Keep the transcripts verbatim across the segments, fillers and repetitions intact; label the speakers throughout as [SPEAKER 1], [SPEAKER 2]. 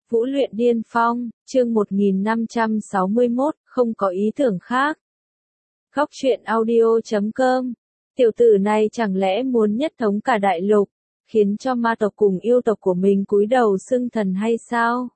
[SPEAKER 1] Vũ luyện điên phong, chương một nghìn năm trăm sáu mươi mốt, không có ý tưởng khác. Góc truyện audio chấm com. Tiểu tử này chẳng lẽ muốn nhất thống cả đại lục, khiến cho ma tộc cùng yêu tộc của mình cúi đầu xưng thần hay sao?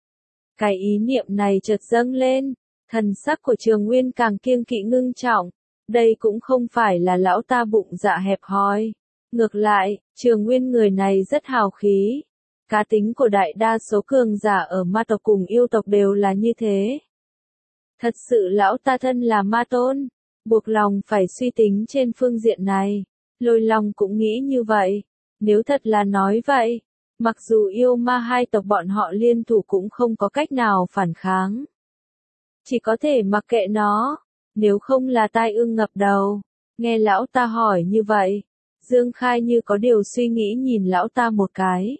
[SPEAKER 1] Cái ý niệm này chợt dâng lên, thần sắc của Trường Nguyên càng kiêng kỵ ngưng trọng. Đây cũng không phải là lão ta bụng dạ hẹp hòi. Ngược lại, Trường Nguyên người này rất hào khí. Cá tính của đại đa số cường giả ở ma tộc cùng yêu tộc đều là như thế. Thật sự lão ta thân là ma tôn, buộc lòng phải suy tính trên phương diện này. Lôi Long cũng nghĩ như vậy. Nếu thật là nói vậy, mặc dù yêu ma hai tộc bọn họ liên thủ cũng không có cách nào phản kháng. Chỉ có thể mặc kệ nó, nếu không là tai ương ngập đầu. Nghe lão ta hỏi như vậy, Dương Khai như có điều suy nghĩ nhìn lão ta một cái.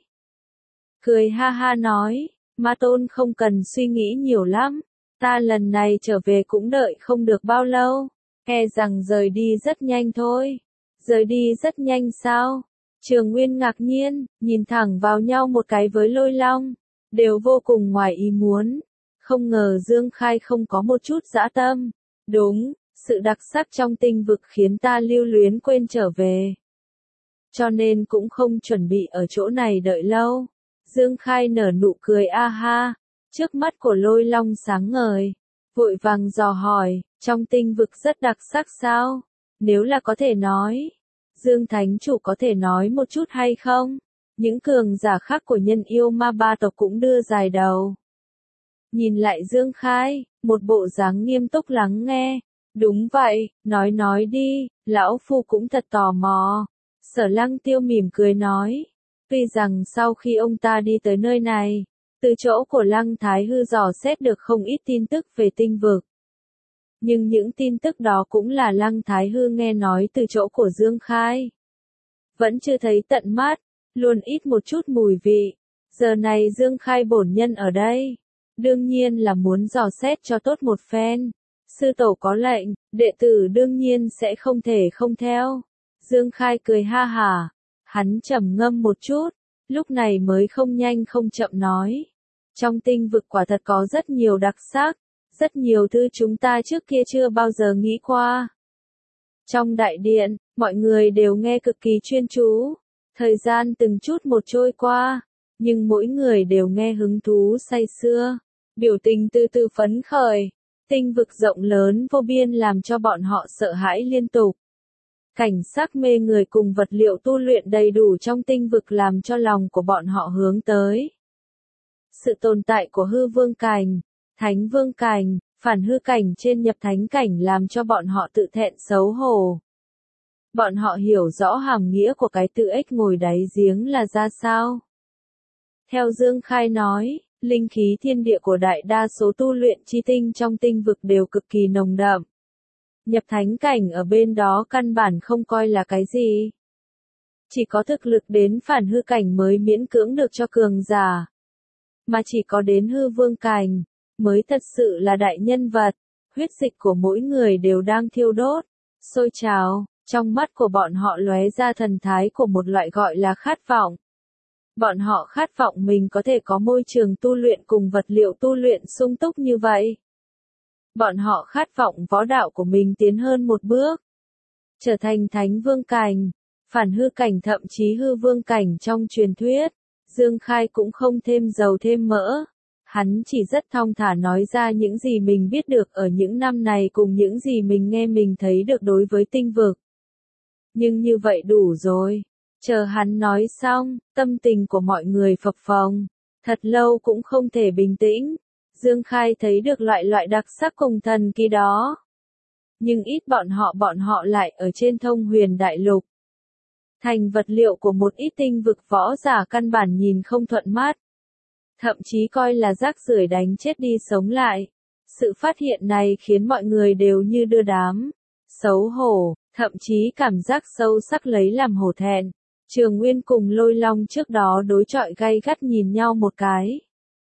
[SPEAKER 1] Cười ha ha nói, ma tôn không cần suy nghĩ nhiều lắm, ta lần này trở về cũng đợi không được bao lâu, e rằng rời đi rất nhanh thôi. Rời đi rất nhanh sao? Trường Nguyên ngạc nhiên, nhìn thẳng vào nhau một cái với Lôi Long, đều vô cùng ngoài ý muốn. Không ngờ Dương Khai không có một chút dã tâm. Đúng, sự đặc sắc trong tinh vực khiến ta lưu luyến quên trở về. Cho nên cũng không chuẩn bị ở chỗ này đợi lâu. Dương Khai nở nụ cười a ha, trước mắt của Lôi Long sáng ngời, vội vàng dò hỏi, trong tinh vực rất đặc sắc sao? Nếu là có thể nói, Dương Thánh Chủ có thể nói một chút hay không? Những cường giả khác của nhân yêu ma ba tộc cũng đưa dài đầu. Nhìn lại Dương Khai, một bộ dáng nghiêm túc lắng nghe. Đúng vậy, nói nói đi, lão phu cũng thật tò mò. Sở Lăng Tiêu mỉm cười nói. Tuy rằng sau khi ông ta đi tới nơi này, từ chỗ của Lăng Thái Hư dò xét được không ít tin tức về tinh vực. Nhưng những tin tức đó cũng là Lăng Thái Hư nghe nói từ chỗ của Dương Khai. Vẫn chưa thấy tận mắt, luôn ít một chút mùi vị. Giờ này Dương Khai bổn nhân ở đây, đương nhiên là muốn dò xét cho tốt một phen. Sư tổ có lệnh, đệ tử đương nhiên sẽ không thể không theo. Dương Khai cười ha hả. Hắn trầm ngâm một chút, lúc này mới không nhanh không chậm nói. Trong tinh vực quả thật có rất nhiều đặc sắc, rất nhiều thứ chúng ta trước kia chưa bao giờ nghĩ qua. Trong đại điện, mọi người đều nghe cực kỳ chuyên chú. Thời gian từng chút một trôi qua, nhưng mỗi người đều nghe hứng thú say sưa. Biểu tình từ từ phấn khởi. Tinh vực rộng lớn vô biên làm cho bọn họ sợ hãi liên tục. Cảnh sắc mê người cùng vật liệu tu luyện đầy đủ trong tinh vực làm cho lòng của bọn họ hướng tới. Sự tồn tại của hư vương cảnh, thánh vương cảnh, phản hư cảnh trên nhập thánh cảnh làm cho bọn họ tự thẹn xấu hổ. Bọn họ hiểu rõ hàm nghĩa của cái tự ếch ngồi đáy giếng là ra sao. Theo Dương Khai nói, linh khí thiên địa của đại đa số tu luyện chi tinh trong tinh vực đều cực kỳ nồng đậm. Nhập thánh cảnh ở bên đó căn bản không coi là cái gì. Chỉ có thực lực đến phản hư cảnh mới miễn cưỡng được cho cường giả. Mà chỉ có đến hư vương cảnh, mới thật sự là đại nhân vật. Huyết dịch của mỗi người đều đang thiêu đốt, sôi trào, trong mắt của bọn họ lóe ra thần thái của một loại gọi là khát vọng. Bọn họ khát vọng mình có thể có môi trường tu luyện cùng vật liệu tu luyện sung túc như vậy. Bọn họ khát vọng võ đạo của mình tiến hơn một bước. Trở thành thánh vương cảnh, phản hư cảnh thậm chí hư vương cảnh trong truyền thuyết. Dương Khai cũng không thêm dầu thêm mỡ. Hắn chỉ rất thong thả nói ra những gì mình biết được ở những năm này cùng những gì mình nghe mình thấy được đối với tinh vực. Nhưng như vậy đủ rồi. Chờ hắn nói xong, tâm tình của mọi người phập phồng. Thật lâu cũng không thể bình tĩnh. Dương Khai thấy được loại loại đặc sắc cùng thần kỳ đó. Nhưng ít bọn họ bọn họ lại ở trên thông huyền đại lục. Thành vật liệu của một ít tinh vực võ giả căn bản nhìn không thuận mắt. Thậm chí coi là rác rưởi đánh chết đi sống lại. Sự phát hiện này khiến mọi người đều như đưa đám. Xấu hổ, thậm chí cảm giác sâu sắc lấy làm hổ thẹn. Trường Nguyên cùng Lôi Long trước đó đối chọi gay gắt nhìn nhau một cái.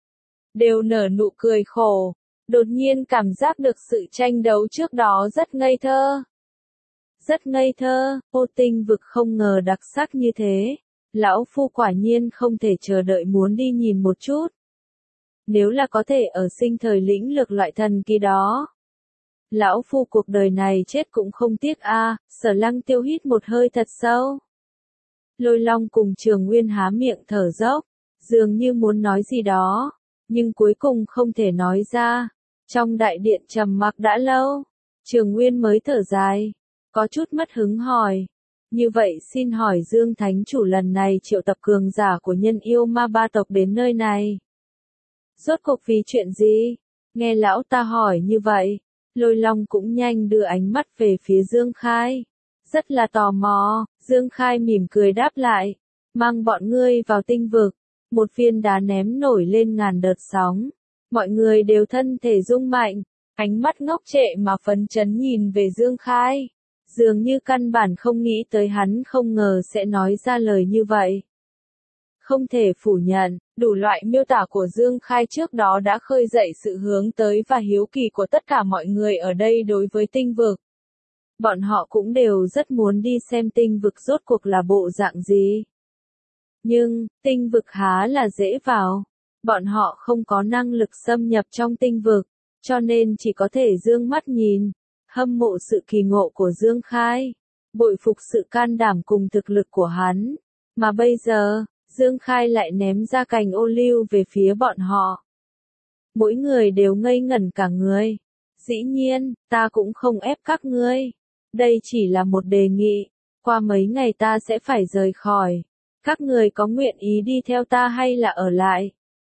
[SPEAKER 1] Đều nở nụ cười khổ, đột nhiên cảm giác được sự tranh đấu trước đó rất ngây thơ. Rất ngây thơ, ô tinh vực không ngờ đặc sắc như thế. Lão phu quả nhiên không thể chờ đợi muốn đi nhìn một chút. Nếu là có thể ở sinh thời lĩnh lược loại thần kỳ đó. Lão phu cuộc đời này chết cũng không tiếc a. À, Sở Lăng Tiêu hít một hơi thật sâu. Lôi Long cùng Trường Nguyên há miệng thở dốc, dường như muốn nói gì đó, nhưng cuối cùng không thể nói ra. Trong đại điện trầm mặc đã lâu, Trường Nguyên mới thở dài, có chút mất hứng hỏi. Như vậy xin hỏi Dương Thánh Chủ lần này triệu tập cường giả của nhân yêu ma ba tộc đến nơi này. Rốt cuộc vì chuyện gì? Nghe lão ta hỏi như vậy, Lôi Long cũng nhanh đưa ánh mắt về phía Dương Khai. Rất là tò mò, Dương Khai mỉm cười đáp lại, mang bọn ngươi vào tinh vực. Một viên đá ném nổi lên ngàn đợt sóng. Mọi người đều thân thể rung mạnh, ánh mắt ngốc trệ mà phấn chấn nhìn về Dương Khai. Dường như căn bản không nghĩ tới hắn không ngờ sẽ nói ra lời như vậy. Không thể phủ nhận, đủ loại miêu tả của Dương Khai trước đó đã khơi dậy sự hướng tới và hiếu kỳ của tất cả mọi người ở đây đối với tinh vực. Bọn họ cũng đều rất muốn đi xem tinh vực rốt cuộc là bộ dạng gì. Nhưng, tinh vực há là dễ vào. Bọn họ không có năng lực xâm nhập trong tinh vực, cho nên chỉ có thể dương mắt nhìn, hâm mộ sự kỳ ngộ của Dương Khai, bội phục sự can đảm cùng thực lực của hắn. Mà bây giờ, Dương Khai lại ném ra cành ô liu về phía bọn họ. Mỗi người đều ngây ngẩn cả người. Dĩ nhiên, ta cũng không ép các ngươi. Đây chỉ là một đề nghị. Qua mấy ngày ta sẽ phải rời khỏi. Các người có nguyện ý đi theo ta hay là ở lại?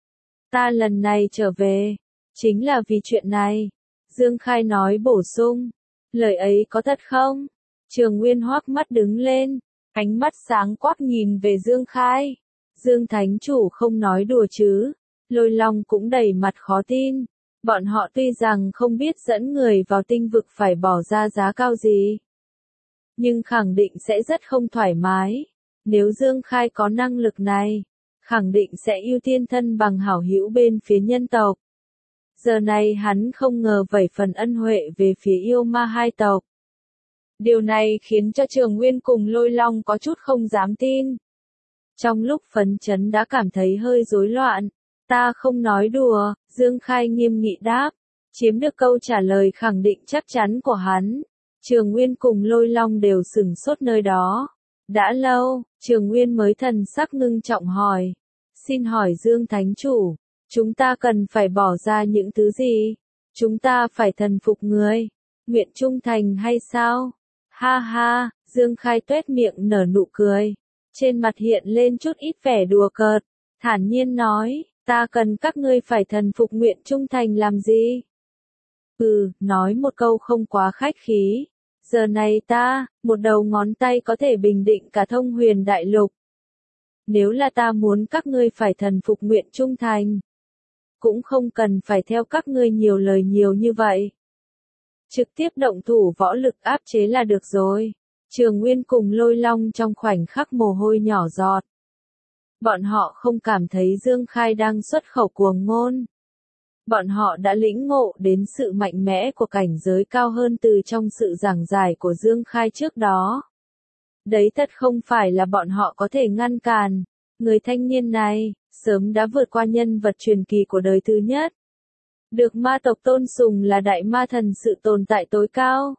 [SPEAKER 1] Ta lần này trở về, chính là vì chuyện này. Dương Khai nói bổ sung. Lời ấy có thật không? Trường Nguyên hoác mắt đứng lên, ánh mắt sáng quắc nhìn về Dương Khai. Dương Thánh Chủ không nói đùa chứ? Lôi Long cũng đầy mặt khó tin. Bọn họ tuy rằng không biết dẫn người vào tinh vực phải bỏ ra giá cao gì, nhưng khẳng định sẽ rất không thoải mái. Nếu Dương Khai có năng lực này, khẳng định sẽ ưu tiên thân bằng hảo hữu bên phía nhân tộc. Giờ này hắn không ngờ vẩy phần ân huệ về phía yêu ma hai tộc. Điều này khiến cho Trường Nguyên cùng Lôi Long có chút không dám tin. Trong lúc phấn chấn đã cảm thấy hơi rối loạn. Ta không nói đùa, Dương Khai nghiêm nghị đáp. Chiếm được câu trả lời khẳng định chắc chắn của hắn. Trường Nguyên cùng Lôi Long đều sửng sốt nơi đó. Đã lâu, Trường Nguyên mới thần sắc ngưng trọng hỏi. Xin hỏi Dương Thánh Chủ, chúng ta cần phải bỏ ra những thứ gì? Chúng ta phải thần phục người, nguyện trung thành hay sao? Ha ha, Dương Khai tuét miệng nở nụ cười. Trên mặt hiện lên chút ít vẻ đùa cợt, thản nhiên nói, ta cần các ngươi phải thần phục nguyện trung thành làm gì? Ừ, nói một câu không quá khách khí. Giờ này ta, một đầu ngón tay có thể bình định cả thông huyền đại lục. Nếu là ta muốn các ngươi phải thần phục nguyện trung thành, cũng không cần phải theo các ngươi nhiều lời nhiều như vậy. Trực tiếp động thủ võ lực áp chế là được rồi. Trường Nguyên cùng Lôi Long trong khoảnh khắc mồ hôi nhỏ giọt. Bọn họ không cảm thấy Dương Khai đang xuất khẩu cuồng ngôn. Bọn họ đã lĩnh ngộ đến sự mạnh mẽ của cảnh giới cao hơn từ trong sự giảng giải của Dương Khai trước đó. Đấy thật không phải là bọn họ có thể ngăn cản. Người thanh niên này, sớm đã vượt qua nhân vật truyền kỳ của đời thứ nhất. Được ma tộc tôn sùng là đại ma thần sự tồn tại tối cao.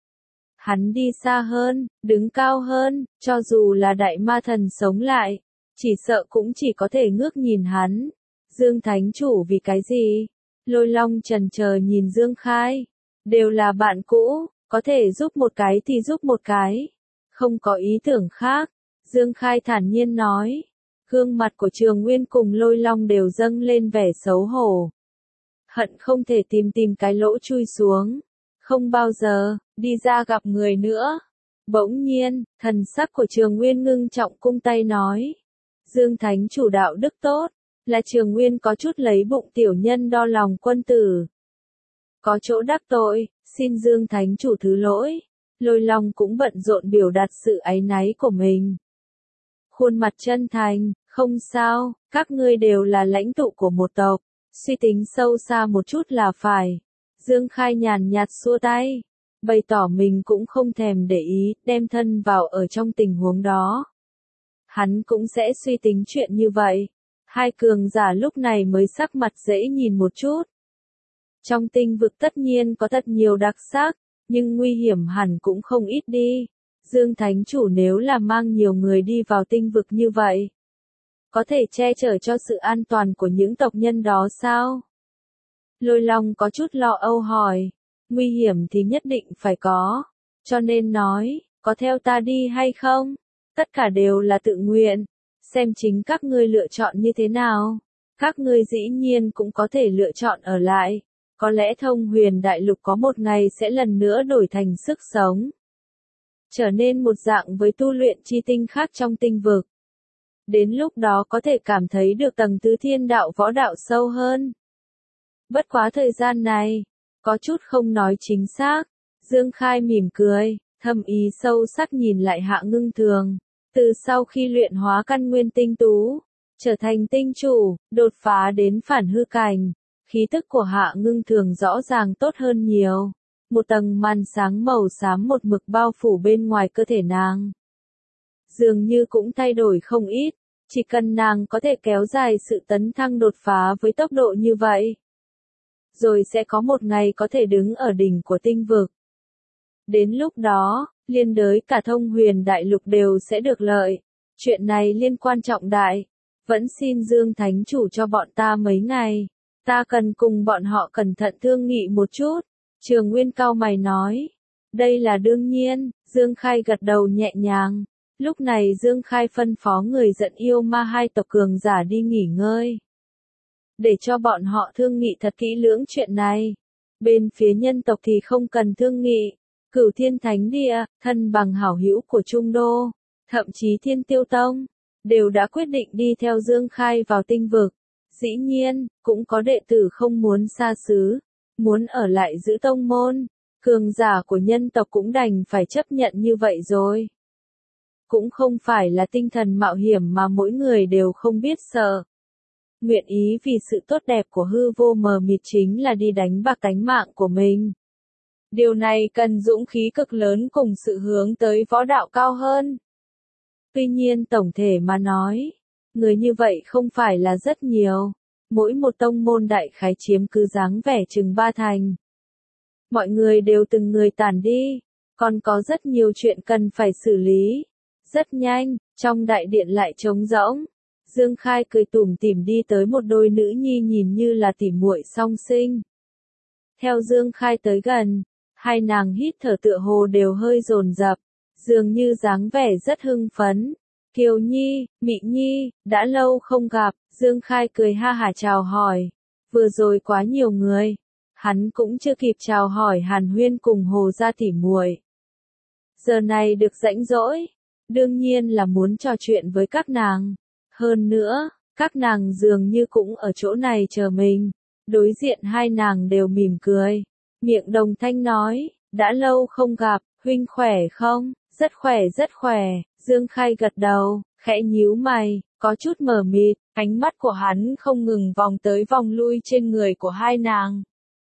[SPEAKER 1] Hắn đi xa hơn, đứng cao hơn, cho dù là đại ma thần sống lại, chỉ sợ cũng chỉ có thể ngước nhìn hắn. Dương Thánh Chủ vì cái gì? Lôi Long chần chờ nhìn Dương Khai. Đều là bạn cũ, có thể giúp một cái thì giúp một cái. Không có ý tưởng khác. Dương Khai thản nhiên nói. Gương mặt của Trường Nguyên cùng Lôi Long đều dâng lên vẻ xấu hổ. Hận không thể tìm tìm cái lỗ chui xuống. Không bao giờ, đi ra gặp người nữa. Bỗng nhiên, thần sắc của Trường Nguyên ngưng trọng cung tay nói. Dương Thánh Chủ đạo đức tốt, là Trường Nguyên có chút lấy bụng tiểu nhân đo lòng quân tử. Có chỗ đắc tội, xin Dương Thánh Chủ thứ lỗi. Lôi Long cũng bận rộn biểu đạt sự áy náy của mình. Khuôn mặt chân thành, không sao, các ngươi đều là lãnh tụ của một tộc. Suy tính sâu xa một chút là phải. Dương Khai nhàn nhạt xua tay, bày tỏ mình cũng không thèm để ý, đem thân vào ở trong tình huống đó. Hắn cũng sẽ suy tính chuyện như vậy. Hai cường giả lúc này mới sắc mặt dễ nhìn một chút. Trong tinh vực tất nhiên có thật nhiều đặc sắc, nhưng nguy hiểm hẳn cũng không ít đi. Dương Thánh Chủ nếu là mang nhiều người đi vào tinh vực như vậy, có thể che chở cho sự an toàn của những tộc nhân đó sao? Lôi Long có chút lo âu hỏi, nguy hiểm thì nhất định phải có, cho nên nói, có theo ta đi hay không? Tất cả đều là tự nguyện, xem chính các ngươi lựa chọn như thế nào. Các ngươi dĩ nhiên cũng có thể lựa chọn ở lại, có lẽ Thông Huyền Đại Lục có một ngày sẽ lần nữa đổi thành sức sống, trở nên một dạng với tu luyện chi tinh khác trong tinh vực. Đến lúc đó có thể cảm thấy được tầng tứ thiên đạo võ đạo sâu hơn. Bất quá thời gian này, có chút không nói chính xác. Dương Khai mỉm cười, thâm ý sâu sắc nhìn lại Hạ Ngưng Thường. Từ sau khi luyện hóa căn nguyên tinh tú, trở thành tinh chủ, đột phá đến phản hư cảnh, khí tức của Hạ Ngưng Thường rõ ràng tốt hơn nhiều. Một tầng màn sáng màu xám một mực bao phủ bên ngoài cơ thể nàng. Dường như cũng thay đổi không ít, chỉ cần nàng có thể kéo dài sự tấn thăng đột phá với tốc độ như vậy, rồi sẽ có một ngày có thể đứng ở đỉnh của tinh vực. Đến lúc đó, liên đới cả Thông Huyền Đại Lục đều sẽ được lợi. Chuyện này liên quan trọng đại, vẫn xin Dương Thánh Chủ cho bọn ta mấy ngày, ta cần cùng bọn họ cẩn thận thương nghị một chút. Trường Nguyên cau mày nói, đây là đương nhiên. Dương Khai gật đầu nhẹ nhàng. Lúc này Dương Khai phân phó người dẫn yêu ma hai tộc cường giả đi nghỉ ngơi, để cho bọn họ thương nghị thật kỹ lưỡng chuyện này. Bên phía nhân tộc thì không cần thương nghị. Cửu Thiên Thánh Địa, thân bằng hảo hữu của Trung Đô, thậm chí Thiên Tiêu Tông, đều đã quyết định đi theo Dương Khai vào tinh vực. Dĩ nhiên, cũng có đệ tử không muốn xa xứ, muốn ở lại giữ tông môn. Cường giả của nhân tộc cũng đành phải chấp nhận như vậy rồi. Cũng không phải là tinh thần mạo hiểm mà mỗi người đều không biết sợ. Nguyện ý vì sự tốt đẹp của hư vô mờ mịt chính là đi đánh bạc tánh mạng của mình. Điều này cần dũng khí cực lớn cùng sự hướng tới võ đạo cao hơn. Tuy nhiên tổng thể mà nói, người như vậy không phải là rất nhiều. Mỗi một tông môn đại khái chiếm cứ dáng vẻ chừng ba thành. Mọi người đều từng người tản đi, còn có rất nhiều chuyện cần phải xử lý. Rất nhanh, trong đại điện lại trống rỗng. Dương Khai cười tủm tỉm đi tới một đôi nữ nhi nhìn như là tỉ muội song sinh. Theo Dương Khai tới gần, hai nàng hít thở tựa hồ đều hơi dồn dập, dường như dáng vẻ rất hưng phấn. Kiều Nhi, Mị Nhi, đã lâu không gặp. Dương Khai cười ha hả chào hỏi. Vừa rồi quá nhiều người, hắn cũng chưa kịp chào hỏi Hàn Huyên cùng Hồ gia tỉ muội. Giờ này được rãnh rỗi, đương nhiên là muốn trò chuyện với các nàng. Hơn nữa, các nàng dường như cũng ở chỗ này chờ mình. Đối diện hai nàng đều mỉm cười, miệng đồng thanh nói, đã lâu không gặp, huynh khỏe không? Rất khỏe rất khỏe. Dương Khai gật đầu, khẽ nhíu mày, có chút mờ mịt, ánh mắt của hắn không ngừng vòng tới vòng lui trên người của hai nàng.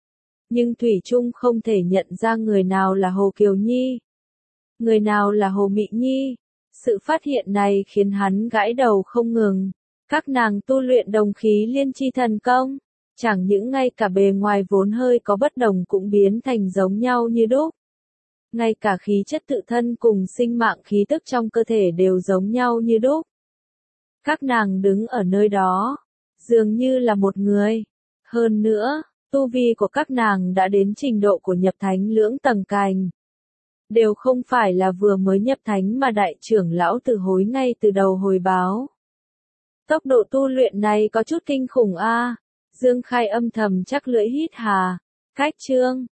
[SPEAKER 1] Nhưng thủy chung không thể nhận ra người nào là Hồ Kiều Nhi, người nào là Hồ Mị Nhi. Sự phát hiện này khiến hắn gãi đầu không ngừng. Các nàng tu luyện đồng khí liên chi thần công, chẳng những ngay cả bề ngoài vốn hơi có bất đồng cũng biến thành giống nhau như đúc. Ngay cả khí chất tự thân cùng sinh mạng khí tức trong cơ thể đều giống nhau như đúc. Các nàng đứng ở nơi đó, dường như là một người. Hơn nữa, tu vi của các nàng đã đến trình độ của nhập thánh lưỡng tầng cành. Đều không phải là vừa mới nhập thánh mà đại trưởng lão từ hối ngay từ đầu hồi báo. Tốc độ tu luyện này có chút kinh khủng a. Dương Khai âm thầm chắc lưỡi hít hà. Cách chương